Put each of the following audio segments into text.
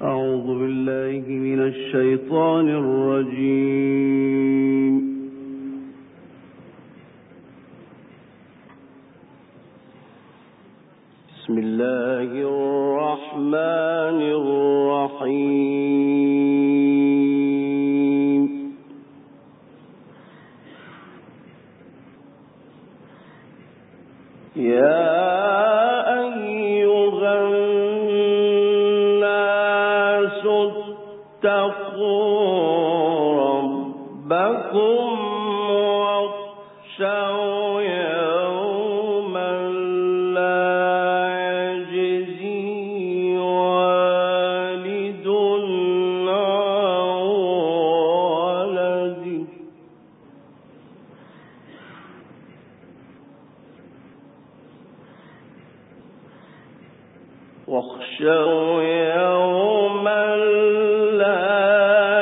أعوذ بالله من الشيطان الرجيم. بسم الله الرحمن الرحيم. يا واخشوا يوما لا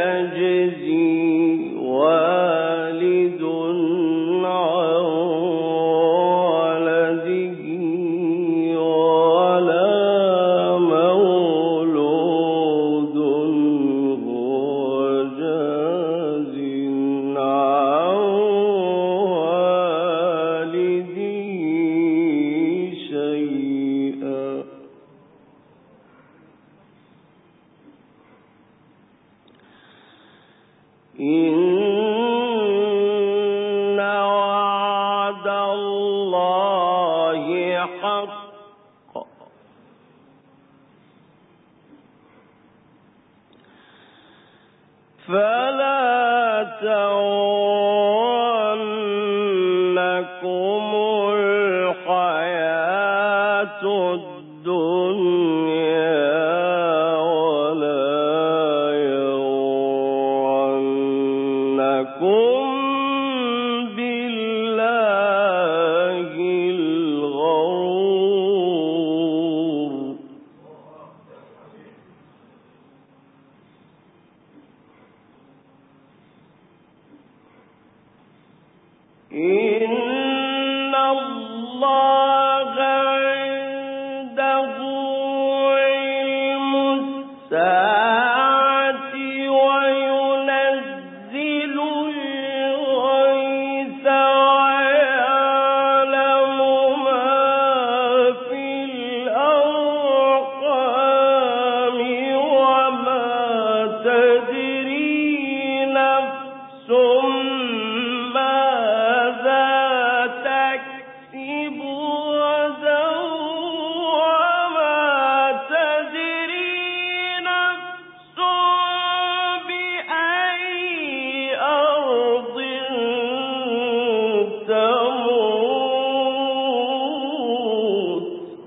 يجزي والد عن ولده ولا مولود هو جاز عن والده شيئا. إن وعد الله حق فلا تغرنكم الحياة الدنيا بالله الغرور. إن الله عنده علم الساعة وينزل الغيث ويعلم ما في الأرحام وما تدري نفس ماذا تكسب غدا وما تدري نفس بأي أرض تموت.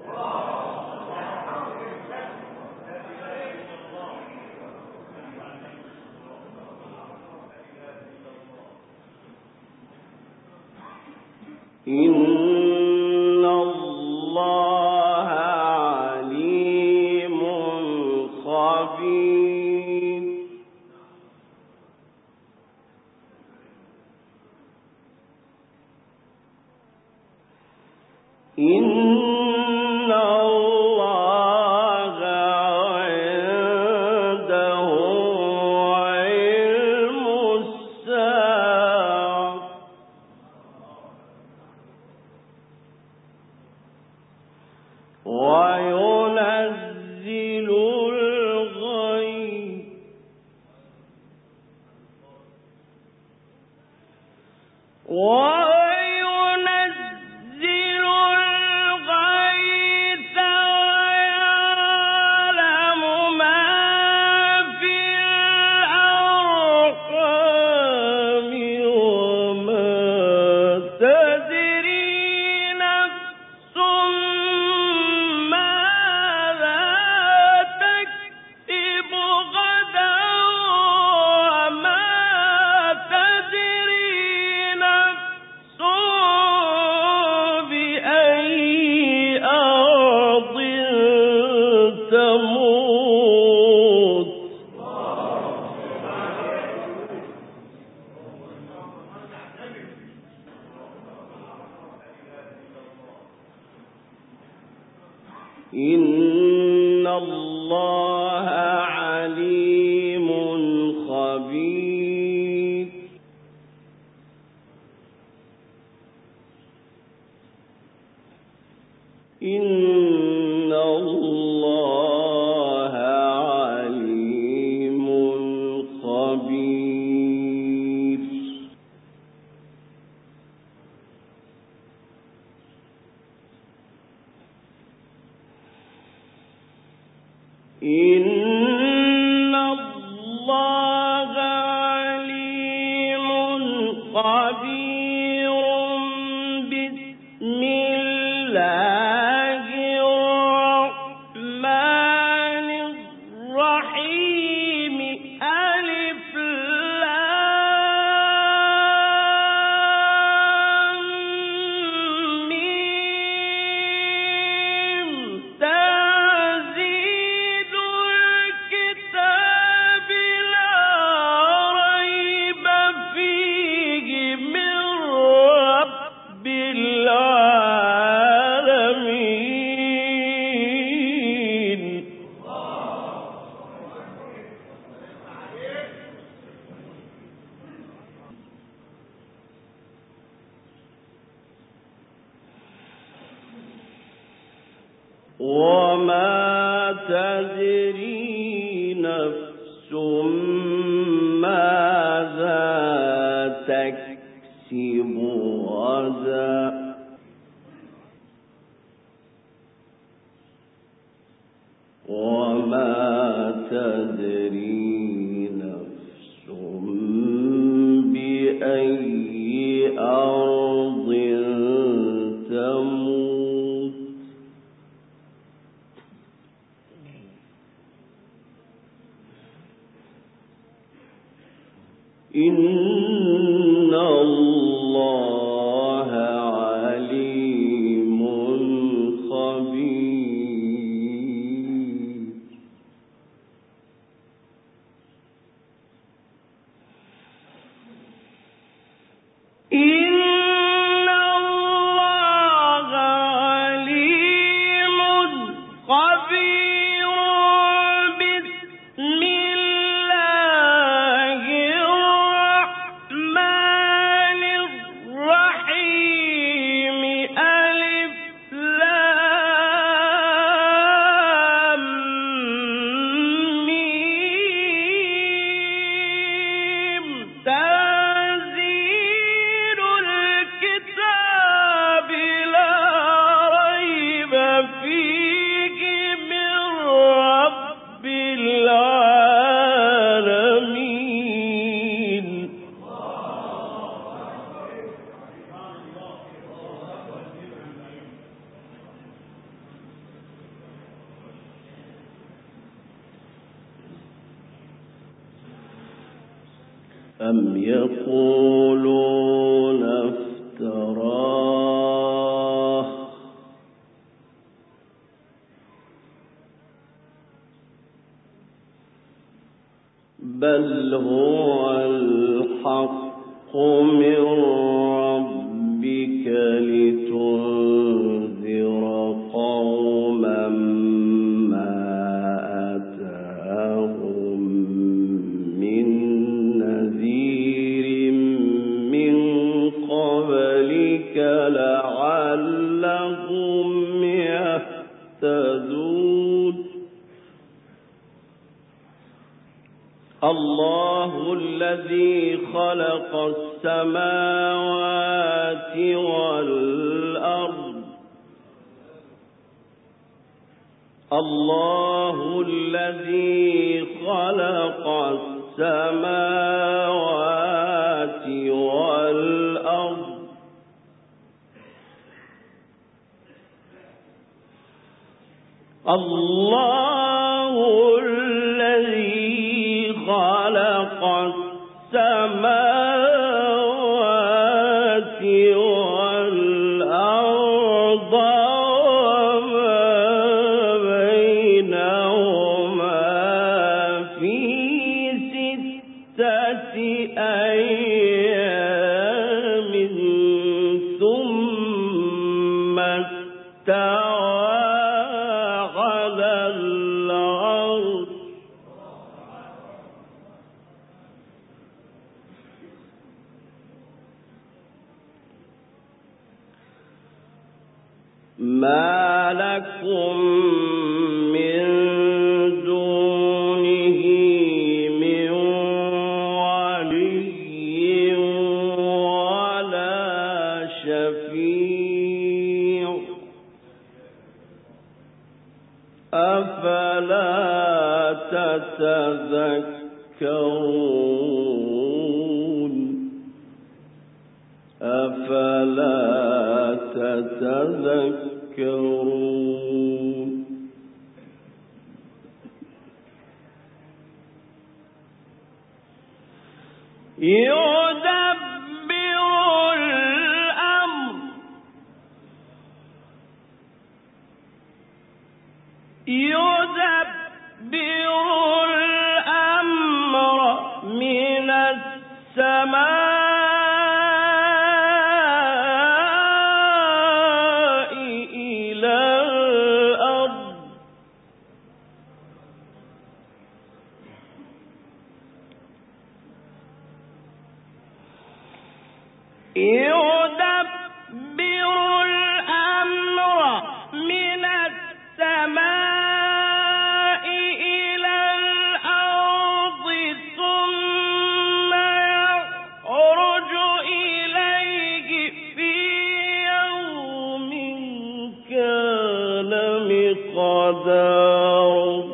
إن الله عليم خبير. إن الله عنده علم الساعة وينزل الغيث ويعلم ما في الأرحام وما تدري نفس ماذا تكسب غدا وما تدري نفس بأي أرض تموت. إن الله عليم خبير. إن الله عليم خبير. إن الله عليم خبير. بسم الله الرحمن الرحيم. ألف لام ميم. تنزيل الكتاب لا ريب فيه من رب العالمين. وما تدري نفس ماذا تكسب غدا. وما تدري نفس بأي أرض تموت. إن الله عليم خبير. إن الله عليم خبير. بسم الله الرحمن الرحيم. ألف لام ميم. تنزيل الكتاب لا ريب فيه من رب العالمين. أم يقولون افتراه بل هو الحق من ربك لتنذر قوما ما أتاهم من نذير من قبلك لعلهم يهتدون. الله الذي خلق السماوات والأرض. الله الذي خلق السماوات والأرض. الله الذي خلق السماوات والأرض وما بينهما في 6 أيام ثم استوى على ما لكم من دونه من ولي ولا شفيع أفلا تتذكرون يدبر الأمر من السماء إلى الأرض ثم يعرج إليه في يوم كان مقداره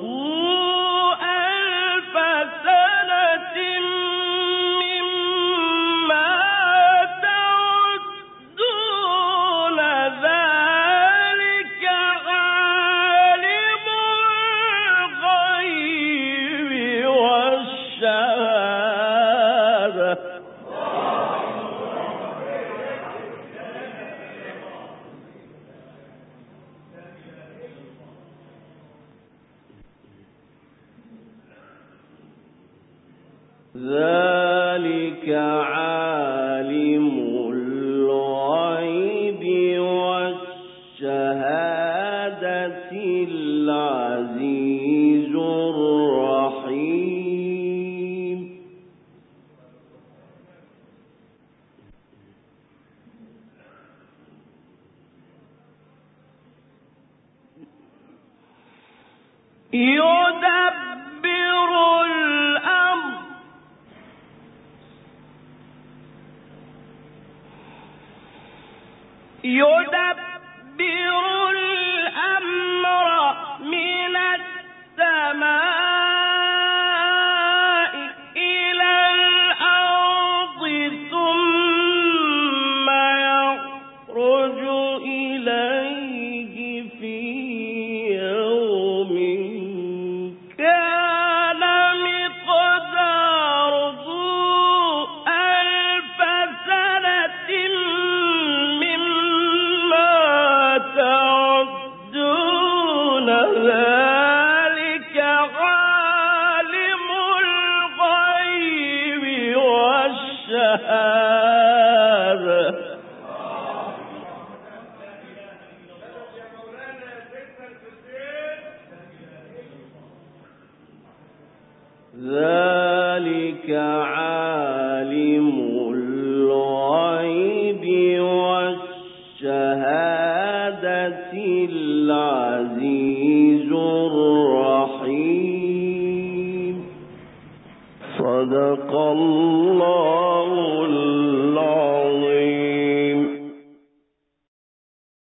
ألف سنة مما تعدون ذلك عالم الغيب والشهادة ذلك عالم الغيب والشهادة العزيز الرحيم يدبر الأمر من السماء إلى الأرض ثم يخرج إليه في يوم كان مقداره ألف سنة مما تعدون ذلك عالم الغيب والشهادة ذلك عالم الغيب والشهادة العزيز الرحيم صدق الله العظيم.